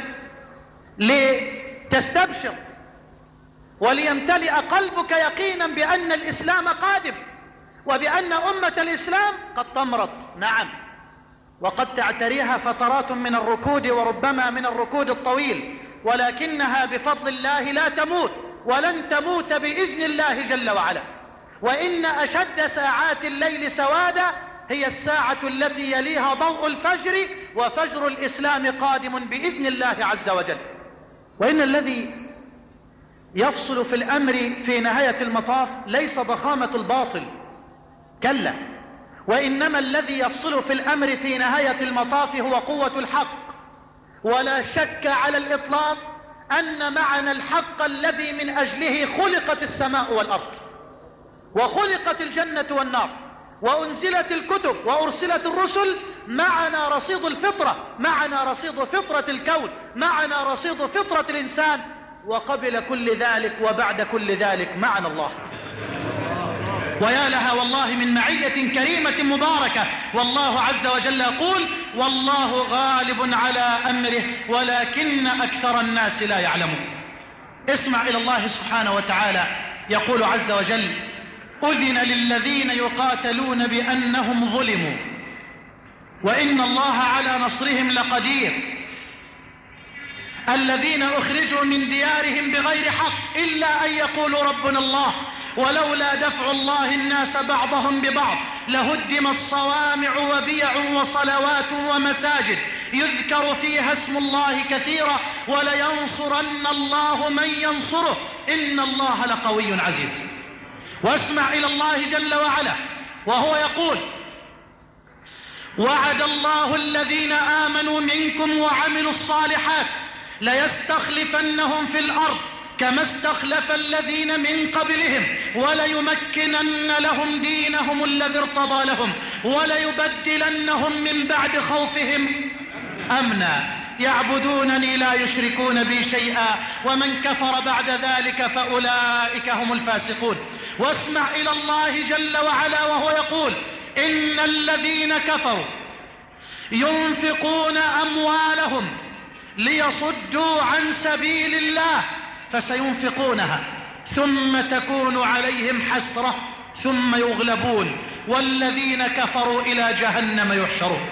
لتستبشر وليمتلئ قلبك يقينا بأن الإسلام قادم، وبأن أمة الإسلام قد تمرض، نعم، وقد تعتريها فترات من الركود وربما من الركود الطويل، ولكنها بفضل الله لا تموت، ولن تموت بإذن الله جل وعلا. وإن أشد ساعات الليل سوادا هي الساعة التي يليها ضوء الفجر، وفجر الإسلام قادم بإذن الله عز وجل. وإن الذي يفصل في الأمر في نهاية المطاف ليس ضخامة الباطل، كلا، وإنما الذي يفصل في الأمر في نهاية المطاف هو قوة الحق. ولا شك على الإطلاق أن معنى الحق الذي من أجله خلقت السماء والأرض، وخلقت الجنة والنار، وأنزلت الكتب وأرسلت الرسل، معنا رصيد الفطرة، معنا رصيد فطرة الكون، معنا رصيد فطرة الإنسان، وقبل كل ذلك وبعد كل ذلك معنا الله. ويا لها والله من معية كريمة مباركة. والله عز وجل يقول: والله غالب على أمره ولكن أكثر الناس لا يعلمون. اسمع إلى الله سبحانه وتعالى يقول عز وجل: أذن للذين يقاتلون بأنهم ظلموا وإن الله على نصرهم لقدير. الذين أخرجوا من ديارهم بغير حق إلا أن يقولوا ربنا الله ولولا دفع الله الناس بعضهم ببعض لهدمت صوامع وبيع وصلوات ومساجد يذكر فيها اسم الله كثيرا ولينصرن الله من ينصره إن الله لقوي عزيز. واسمع إلى الله جل وعلا وهو يقول: وعد الله الذين آمنوا منكم وعملوا الصالحات ليستخلفنهم في الأرض كما استخلف الذين من قبلهم وليمكنن لهم دينهم الذي ارتضى لهم وليبدلنهم من بعد خوفهم أمنا يعبدونني لا يشركون بي شيئا ومن كفر بعد ذلك فأولئك هم الفاسقون. واسمع إلى الله جل وعلا وهو يقول: إن الذين كفروا ينفقون أموالهم ليصدوا عن سبيل الله فسينفقونها ثم تكون عليهم حسرة ثم يغلبون والذين كفروا إلى جهنم يحشرون.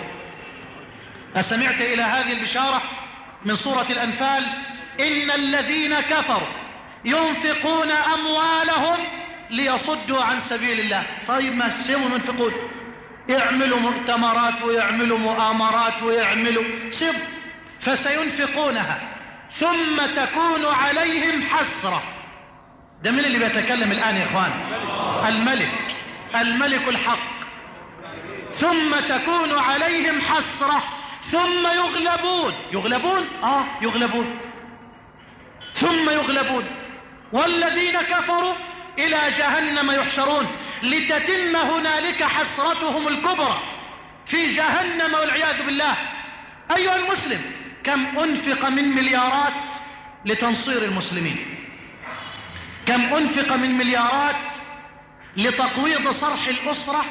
أسمعت إلى هذه البشارة من سورة الأنفال؟ إن الذين كفروا ينفقون أموالهم ليصدوا عن سبيل الله. طيب ما سيبوا ينفقون؟ يعملوا مؤتمرات ويعملوا مؤامرات ويعملوا سب فسينفقونها ثم تكون عليهم حسرة. ده من اللي بيتكلم الآن يا إخوان؟ الملك، الملك الحق. ثم تكون عليهم حسرة ثم يغلبون. يغلبون؟ آه يغلبون. ثم يغلبون والذين كفروا إلى جهنم يحشرون لتتم هنالك حسرتهم الكبرى في جهنم والعياذ بالله. أيها المسلم، كم أنفق من مليارات لتنصير المسلمين، كم أنفق من مليارات لتقويض صرح الأسرة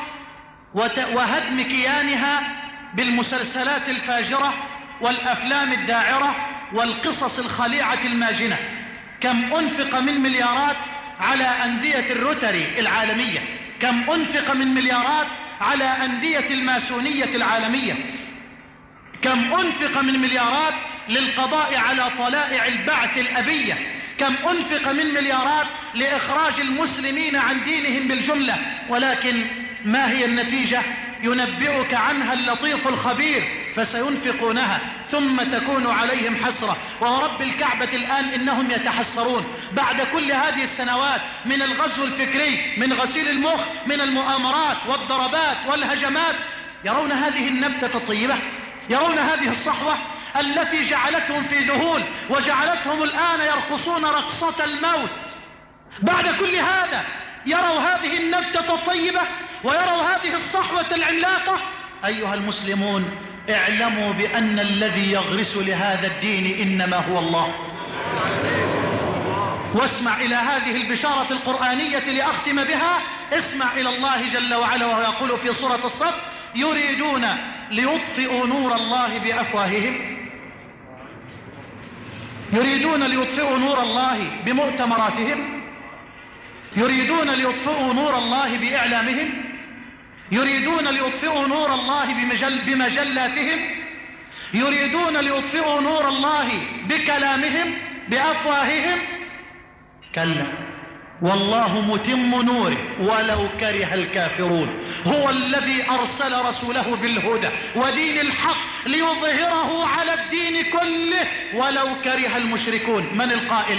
وهدم كيانها بالمسلسلات الفاجرة والأفلام الداعرة والقصص الخليعة الماجنة. كم أنفق من مليارات على أندية الروتري العالمية، كم أنفق من مليارات على أندية الماسونية العالمية، كم أنفق من مليارات للقضاء على طلائع البعث الأبية، كم أنفق من مليارات لإخراج المسلمين عن دينهم بالجملة. ولكن ما هي النتيجة؟ ينبئك عنها اللطيف الخبير فسينفقونها ثم تكون عليهم حسرة. ورب الكعبة الآن إنهم يتحسرون بعد كل هذه السنوات من الغزو الفكري، من غسيل المخ، من المؤامرات والضربات والهجمات. يرون هذه النبتة الطيبة، يرون هذه الصحوة التي جعلتهم في ذهول وجعلتهم الآن يرقصون رقصة الموت. بعد كل هذا يروا هذه النبتة الطيبة ويروا هذه الصحوة العملاقة. أيها المسلمون، اعلموا بأن الذي يغرس لهذا الدين إنما هو الله. واسمع إلى هذه البشارة القرآنية لأختم بها. اسمع إلى الله جل وعلا وهو يقول في سورة الصف: يريدون ليطفئوا نور الله بأفواههم؟ يريدون ليطفئوا نور الله بمؤتمراتهم؟ يريدون ليطفئوا نور الله بإعلامهم؟ يريدون ليطفئوا نور الله بمجل بمجلاتهم؟ يريدون ليطفئوا نور الله بكلامهم بأفواههم؟ كلا، والله متم نوره ولو كره الكافرون. هو الذي أرسل رسوله بالهدى ودين الحق ليظهره على الدين كله ولو كره المشركون. من القائل؟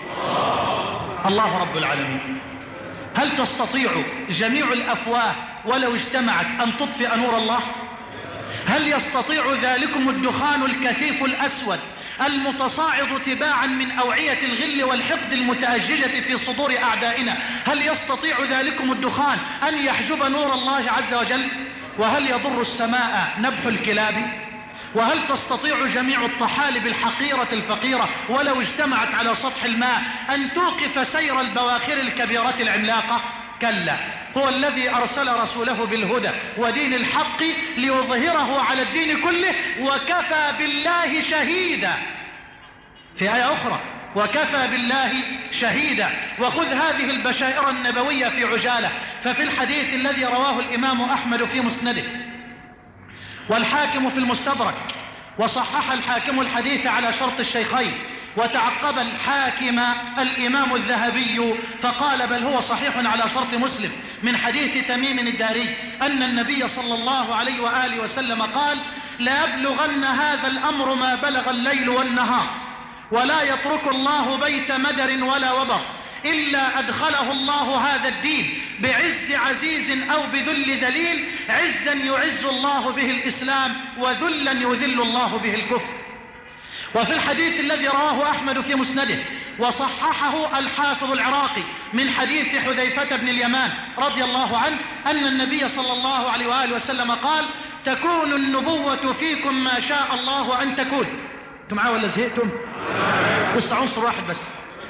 الله, الله رب العالمين. هل تستطيع جميع الأفواه ولو اجتمعت أن تطفئ نور الله؟ هل يستطيع ذلكم الدخان الكثيف الأسود المتصاعد تباعا من أوعية الغل والحقد المتأججة في صدور أعدائنا، هل يستطيع ذلكم الدخان أن يحجب نور الله عز وجل؟ وهل يضر السماء نبح الكلاب؟ وهل تستطيع جميع الطحالب الحقيرة الفقيرة ولو اجتمعت على سطح الماء أن توقف سير البواخر الكبيرة العملاقة؟ كلا، هو الذي أرسل رسوله بالهدى ودين الحق ليظهره على الدين كله وكفى بالله شهيدا. في آية أخرى وكفى بالله شهيدا. وخذ هذه البشائر النبوية في عجالة. ففي الحديث الذي رواه الإمام أحمد في مسنده والحاكم في المستدرك وصحح الحاكم الحديث على شرط الشيخين وتعقب الحاكم الإمام الذهبي فقال بل هو صحيح على شرط مسلم من حديث تميم الداري أن النبي صلى الله عليه وآله وسلم قال ليبلغن هذا الأمر ما بلغ الليل والنهار ولا يترك الله بيت مدر ولا وبر إلا أدخله الله هذا الدين بعز عزيز أو بذل ذليل، عزا يعز الله به الإسلام وذلا يذل الله به الكفر. وفي الحديث الذي رواه أحمد في مسنده وصححه الحافظ العراقي من حديث حذيفة بن اليمان رضي الله عنه أن النبي صلى الله عليه وآله وسلم قال تكون النبوة فيكم ما شاء الله أن تكون. انتم معاه ولا زهقتم؟ بس عنصر واحد بس،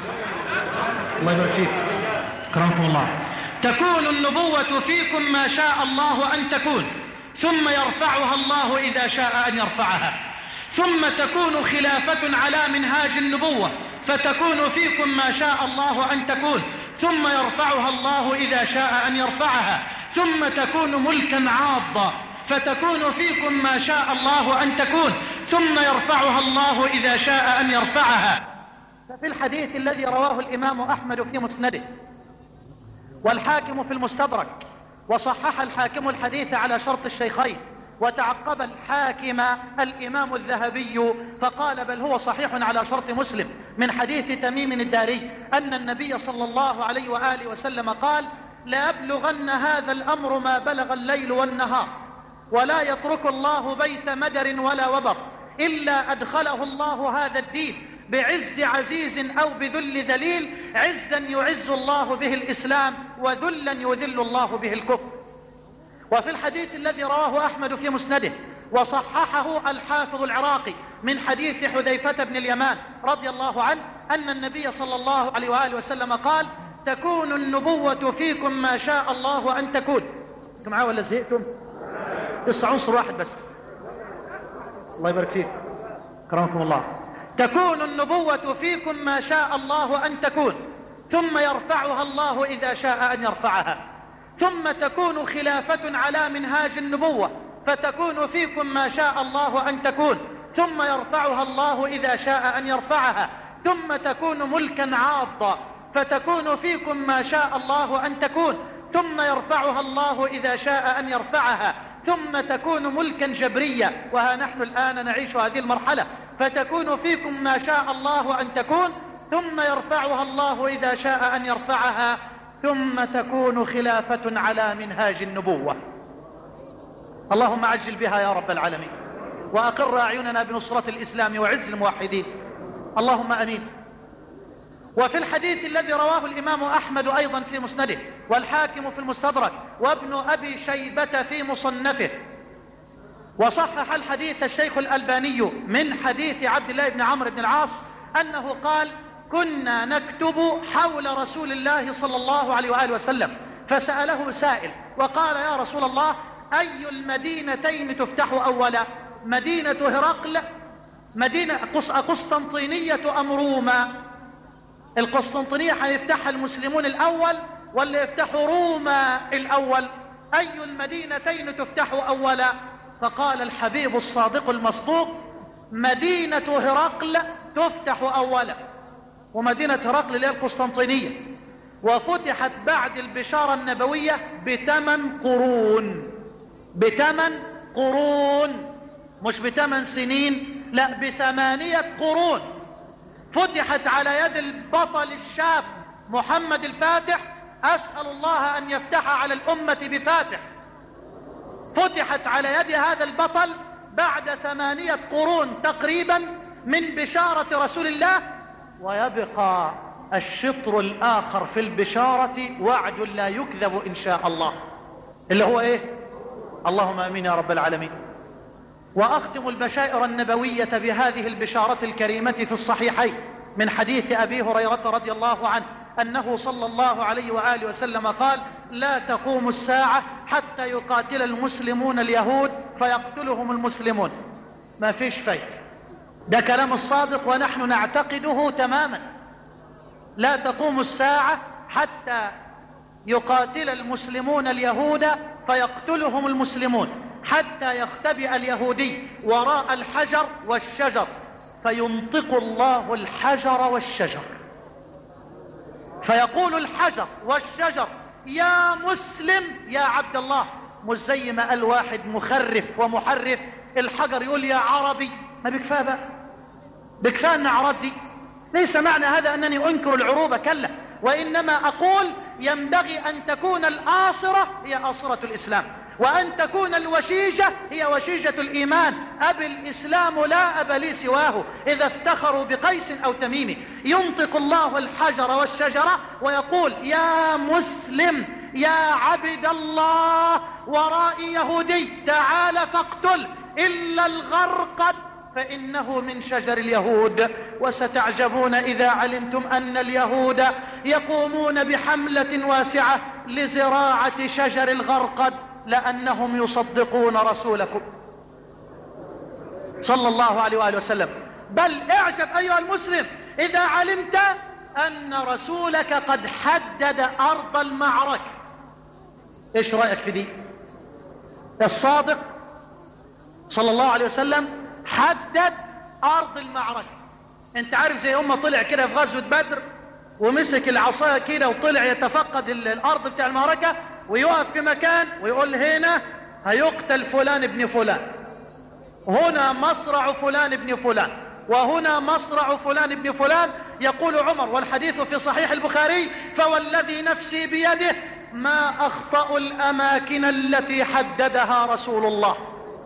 الله يبارك فيك، كرمكم الله. تكون النبوة فيكم ما شاء الله أن تكون ثم يرفعها الله إذا شاء أن يرفعها، ثم تكون خلافة على منهاج النبوة فتكون فيكم ما شاء الله أن تكون ثم يرفعها الله إذا شاء أن يرفعها، ثم تكون ملكا عاضا فتكون فيكم ما شاء الله أن تكون ثم يرفعها الله إذا شاء أن يرفعها. ففي الحديث الذي رواه الإمام أحمد في مسنده والحاكم في المستدرك وصحح الحاكم الحديث على شرط الشيخين وتعقب الحاكم الإمام الذهبي فقال بل هو صحيح على شرط مسلم من حديث تميم الداري أن النبي صلى الله عليه وآله وسلم قال ليبلغن هذا الأمر ما بلغ الليل والنهار ولا يترك الله بيت مدر ولا وبر إلا أدخله الله هذا الدين بعز عزيز أو بذل ذليل، عزا يعز الله به الإسلام وذلا يذل الله به الكفر. وفي الحديث الذي رواه أحمد في مسنده وصححه الحافظ العراقي من حديث حذيفة بن اليمان رضي الله عنه أن النبي صلى الله عليه وآله وسلم قال تكون النبوة فيكم ما شاء الله أن تكون. انتم معاه ولا زهقتم؟ بس عنصر واحد بس، الله يبارك فيك، كرمكم الله. تكون النبوة فيكم ما شاء الله أن تكون ثم يرفعها الله إذا شاء أن يرفعها، ثم تكون خلافة على منهاج النبوة فتكون فيكم ما شاء الله أن تكون ثم يرفعها الله إذا شاء أن يرفعها، ثم تكون ملكا عاضا فتكون فيكم ما شاء الله أن تكون ثم يرفعها الله إذا شاء أن يرفعها، ثم تكون ملكا جبريا وها نحن الآن نعيش هذه المرحلة فتكون فيكم ما شاء الله أن تكون ثم يرفعها الله إذا شاء أن يرفعها، ثم تكون خلافة على منهاج النبوة. اللهم عجل بها يا رب العالمين وأقر أعيننا بنصرة الإسلام وعز الموحدين، اللهم أمين. وفي الحديث الذي رواه الإمام أحمد أيضا في مسنده والحاكم في المستدرك وابن أبي شيبة في مصنفه وصحح الحديث الشيخ الألباني من حديث عبد الله بن عمرو بن العاص أنه قال كنا نكتب حول رسول الله صلى الله عليه وآله وسلم فسأله سائل وقال يا رسول الله أي المدينتين تفتح أولا؟ مدينة هرقل مدينة قسطنطينية أم روما؟ القسطنطينية هيفتحها المسلمون الأول ولا يفتحوا روما الأول؟ أي المدينتين تفتح أولا؟ فقال الحبيب الصادق المصدوق مدينة هرقل تفتح أولا. ومدينة هرقل اللي هي القسطنطينية، وفتحت بعد البشارة النبوية بثمان قرون. بثمان قرون، مش بثمان سنين، لا، بثمانية قرون. فتحت على يد البطل الشاب محمد الفاتح، أسأل الله أن يفتح على الأمة بفاتح. فتحت على يد هذا البطل بعد ثمانية قرون تقريبا من بشارة رسول الله. ويبقى الشطر الآخر في البشارة وعد لا يكذب إن شاء الله، اللي هو إيه؟ اللهم آمين يا رب العالمين. وأختم البشائر النبوية بهذه البشارة الكريمة في الصحيحين من حديث أبي هريرة رضي الله عنه أنه صلى الله عليه وآله وسلم قال لا تقوم الساعة حتى يقاتل المسلمون اليهود فيقتلهم المسلمون. ما فيش فايدة، ده كلام الصادق ونحن نعتقده تماما. لا تقوم الساعة حتى يقاتل المسلمون اليهود فيقتلهم المسلمون، حتى يختبئ اليهودي وراء الحجر والشجر فينطق الله الحجر والشجر، فيقول الحجر والشجر يا مسلم يا عبد الله. مش زي ما قال واحد مخرف ومحرف، الحجر يقول يا عربي. ما بكفاه بقى، بكفاه ان اعراب دي. ليس معنى هذا انني انكر العروبة، كلا، وانما اقول ينبغي ان تكون الآصرة هي آصرة الاسلام، وأن تكون الوشيجة هي وشيجة الإيمان. أبي الإسلام لا أب لي سواه، إذا افتخروا بقيس أو تميم. ينطق الله الحجر والشجرة ويقول يا مسلم يا عبد الله، ورائي يهودي تعال فاقتل إلا الغرقد فإنه من شجر اليهود. وستعجبون إذا علمتم أن اليهود يقومون بحملة واسعة لزراعة شجر الغرقد لأنهم يصدقون رسولكم صلى الله عليه وآله وسلم. بل اعجب أيها المسلم إذا علمت أن رسولك قد حدد أرض المعركة. إيش رأيك في دي؟ الصادق صلى الله عليه وسلم حدد أرض المعركة. انت عارف زي أمه طلع كده في غزوة بدر ومسك العصاية كده وطلع يتفقد الأرض بتاع المعركة، ويقف في مكان ويقول هنا هيقتل فلان ابن فلان، هنا مصرع فلان ابن فلان، وهنا مصرع فلان ابن فلان. يقول عمر والحديث في صحيح البخاري فوالذي نفسي بيده ما أخطأ الأماكن التي حددها رسول الله.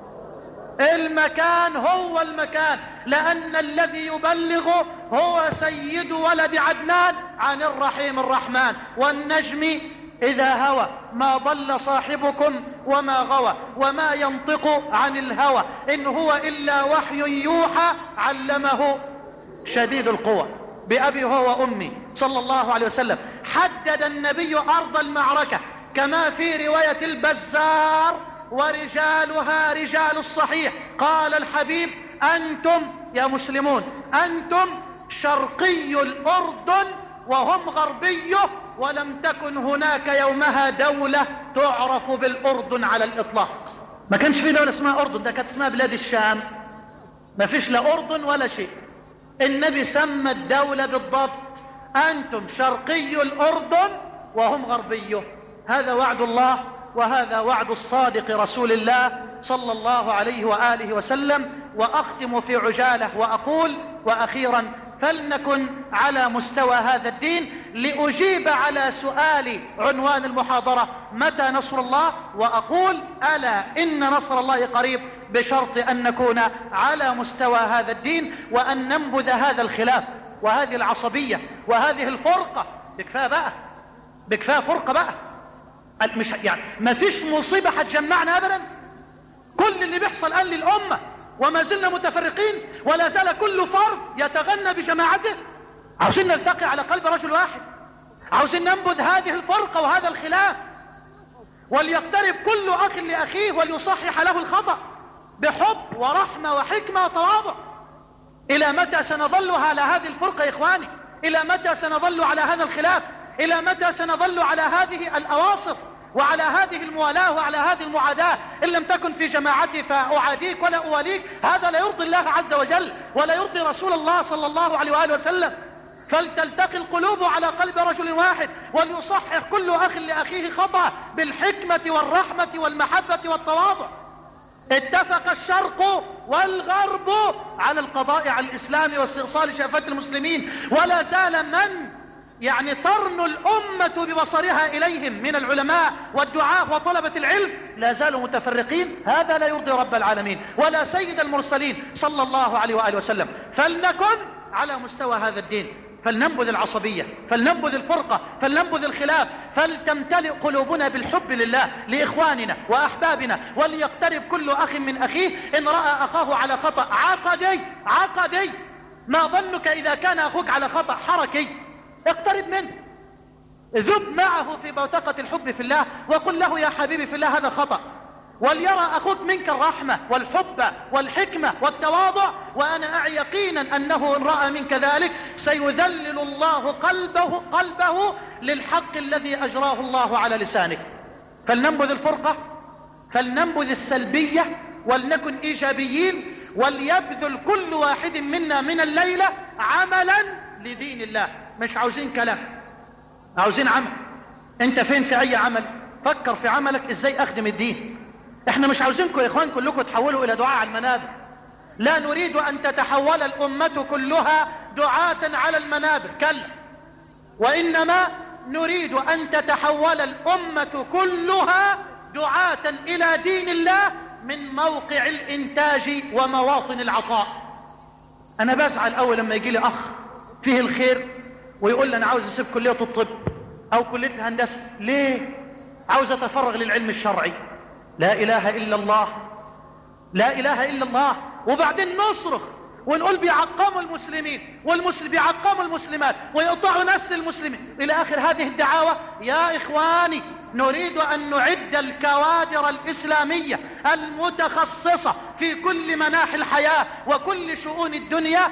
المكان هو المكان، لأن الذي يبلغ هو سيد ولد عدنان عن الرحيم الرحمن. والنجم إذا هوى ما ضل صاحبكم وما غوى وما ينطق عن الهوى إن هو إلا وحي يوحى علمه شديد القوى. بأبي هو وأمي صلى الله عليه وسلم حدد النبي أرض المعركة كما في رواية البزار ورجالها رجال الصحيح. قال الحبيب أنتم يا مسلمون أنتم شرقي الأردن وهم غربيه، ولم تكن هناك يومها دولة تعرف بالأردن على الإطلاق. ما كانش في دولة اسمها أردن، ده كانت اسمها بلاد الشام. ما فيش لا أردن ولا شيء. النبي سمى الدولة بالضبط أنتم شرقي الأردن وهم غربيه. هذا وعد الله وهذا وعد الصادق رسول الله صلى الله عليه وآله وسلم. وأختم في عجالة وأقول وأخيرا فلنكن على مستوى هذا الدين لأجيب على سؤال عنوان المحاضرة متى نصر الله، وأقول ألا إن نصر الله قريب، بشرط أن نكون على مستوى هذا الدين وأن ننبذ هذا الخلاف وهذه العصبية وهذه الفرقة. بكفاء بقى، بكفاء فرقة بقى. مش يعني ما فيش مصيبة هتجمعنا أبدا. كل اللي بيحصل قال للأمة وما زلنا متفرقين، ولا زال كل فرد يتغنى بجماعته. عاوزين نلتقي على قلب رجل واحد، عاوزين ننبذ هذه الفرقة وهذا الخلاف. وليقترب كل أخ لأخيه وليصحح له الخطأ بحب ورحمة وحكمة وتواضع. إلى متى سنظل على هذه الفرقة يا إخواني؟ إلى متى سنظل على هذا الخلاف؟ إلى متى سنظل على هذه الأواصر وعلى هذه الموالاة وعلى هذه المعاداة؟ إن لم تكن في جماعتي فأعاديك ولا أواليك. هذا لا يرضي الله عز وجل ولا يرضي رسول الله صلى الله عليه وآله وسلم. فلتلتقي القلوب على قلب رجل واحد وليصحح كل أخ لأخيه خطأ بالحكمة والرحمة والمحبة والتواضع. اتفق الشرق والغرب على القضاء على الإسلام واستئصال شأفة المسلمين، ولا زال من يعني ترنو الأمة ببصرها إليهم من العلماء والدعاة وطلبة العلم لا زالوا متفرقين. هذا لا يرضي رب العالمين ولا سيد المرسلين صلى الله عليه وآله وسلم. فلنكن على مستوى هذا الدين، فلننبذ العصبية، فلننبذ الفرقة، فلننبذ الخلاف، فلتمتلئ قلوبنا بالحب لله لإخواننا وأحبابنا، وليقترب كل أخ من أخيه إن رأى أخاه على خطأ عقدي عقدي. ما ظنك إذا كان أخوك على خطأ حركي؟ اقترب منه، ذب معه في بوتقة الحب في الله وقل له يا حبيبي في الله هذا خطأ، وليرى أخوك منك الرحمة والحب والحكمة والتواضع. وأنا أعي يقينا أنه إن رأى منك ذلك سيذلل الله قلبه قلبه للحق الذي أجراه الله على لسانك. فلننبذ الفرقة، فلننبذ السلبية، ولنكن إيجابيين، وليبذل كل واحد منا من الليلة عملا لدين الله. مش عاوزين كلام، عاوزين عمل. انت فين في اي عمل؟ فكر في عملك ازاي اخدم الدين. احنا مش عاوزينكم يا اخوان كلكم تحولوا الى دعاء على المنابر. لا نريد ان تتحول الامة كلها دعاة على المنابر، كلا، وانما نريد ان تتحول الامة كلها دعاة الى دين الله من موقع الانتاج ومواطن العطاء. انا بزعل اول لما يجي لي اخ فيه الخير ويقول لي انا عاوز اسيب كلية الطب او كلية الهندسة. ليه؟ عاوز اتفرغ للعلم الشرعي. لا اله الا الله، لا اله الا الله. وبعدين نصرخ ونقول بيعقموا المسلمين والمسلم بيعقموا المسلمات ويقطعوا نسل المسلمين الى اخر هذه الدعاوى. يا اخواني، نريد ان نعد الكوادر الاسلامية المتخصصة في كل مناحي الحياة وكل شؤون الدنيا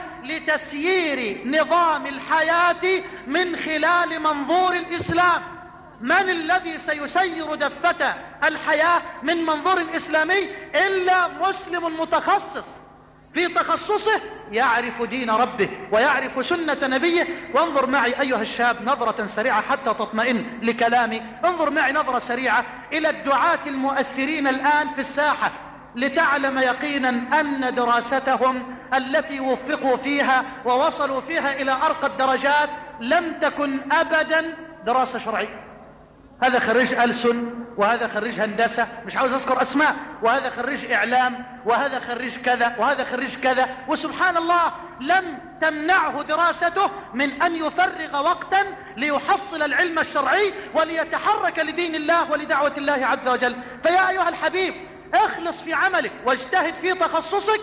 لتسيير نظام الحياة من خلال منظور الاسلام. من الذي سيسير دفة الحياة من منظور اسلامي الا مسلم متخصص في تخصصه يعرف دين ربه ويعرف سنة نبيه. وانظر معي أيها الشاب نظرة سريعة حتى تطمئن لكلامي. انظر معي نظرة سريعة إلى الدعاة المؤثرين الآن في الساحة لتعلم يقينا أن دراستهم التي وفقوا فيها ووصلوا فيها إلى أرقى الدرجات لم تكن أبدا دراسة شرعية. هذا خريج ألسن، وهذا خريج هندسة، مش عاوز أذكر أسماء، وهذا خريج إعلام، وهذا خريج كذا، وهذا خريج كذا. وسبحان الله لم تمنعه دراسته من أن يفرغ وقتا ليحصل العلم الشرعي وليتحرك لدين الله ولدعوة الله عز وجل. فيا أيها الحبيب، اخلص في عملك واجتهد في تخصصك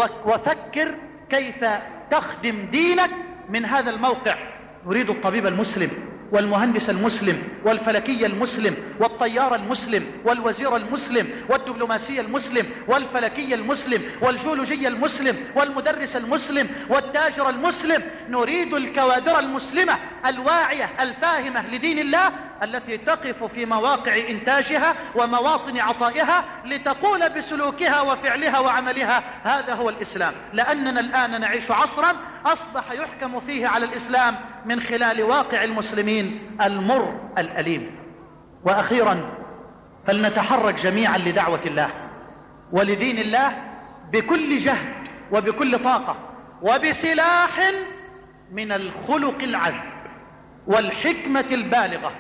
وفكر كيف تخدم دينك من هذا الموقع. نريد الطبيب المسلم والمهندس المسلم والفلكي المسلم والطيار المسلم والوزير المسلم والدبلوماسي المسلم والفلكي المسلم والجيولوجي المسلم والمدرس المسلم والتاجر المسلم. نريد الكوادر المسلمة الواعية الفاهمة لدين الله التي تقف في مواقع إنتاجها ومواطن عطائها لتقول بسلوكها وفعلها وعملها هذا هو الإسلام. لأننا الآن نعيش عصرا أصبح يحكم فيه على الإسلام من خلال واقع المسلمين المر الأليم. وأخيرا، فلنتحرك جميعا لدعوة الله ولدين الله بكل جهد وبكل طاقة وبسلاح من الخلق العذب والحكمة البالغة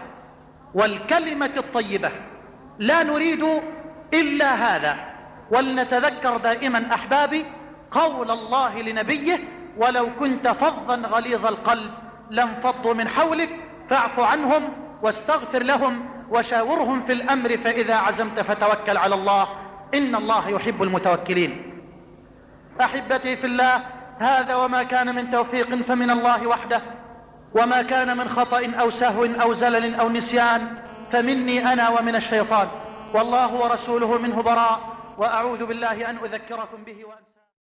والكلمة الطيبة. لا نريد إلا هذا. ولنتذكر دائما أحبابي قول الله لنبيه: ولو كنت فظا غليظ القلب لانفضوا من حولك فاعف عنهم واستغفر لهم وشاورهم في الأمر فإذا عزمت فتوكل على الله إن الله يحب المتوكلين. أحبتي في الله، هذا وما كان من توفيق فمن الله وحده، وما كان من خطأ أو سهو أو زلل أو نسيان فمني أنا ومن الشيطان، والله ورسوله منه براء، وأعوذ بالله أن أذكركم به وأنسى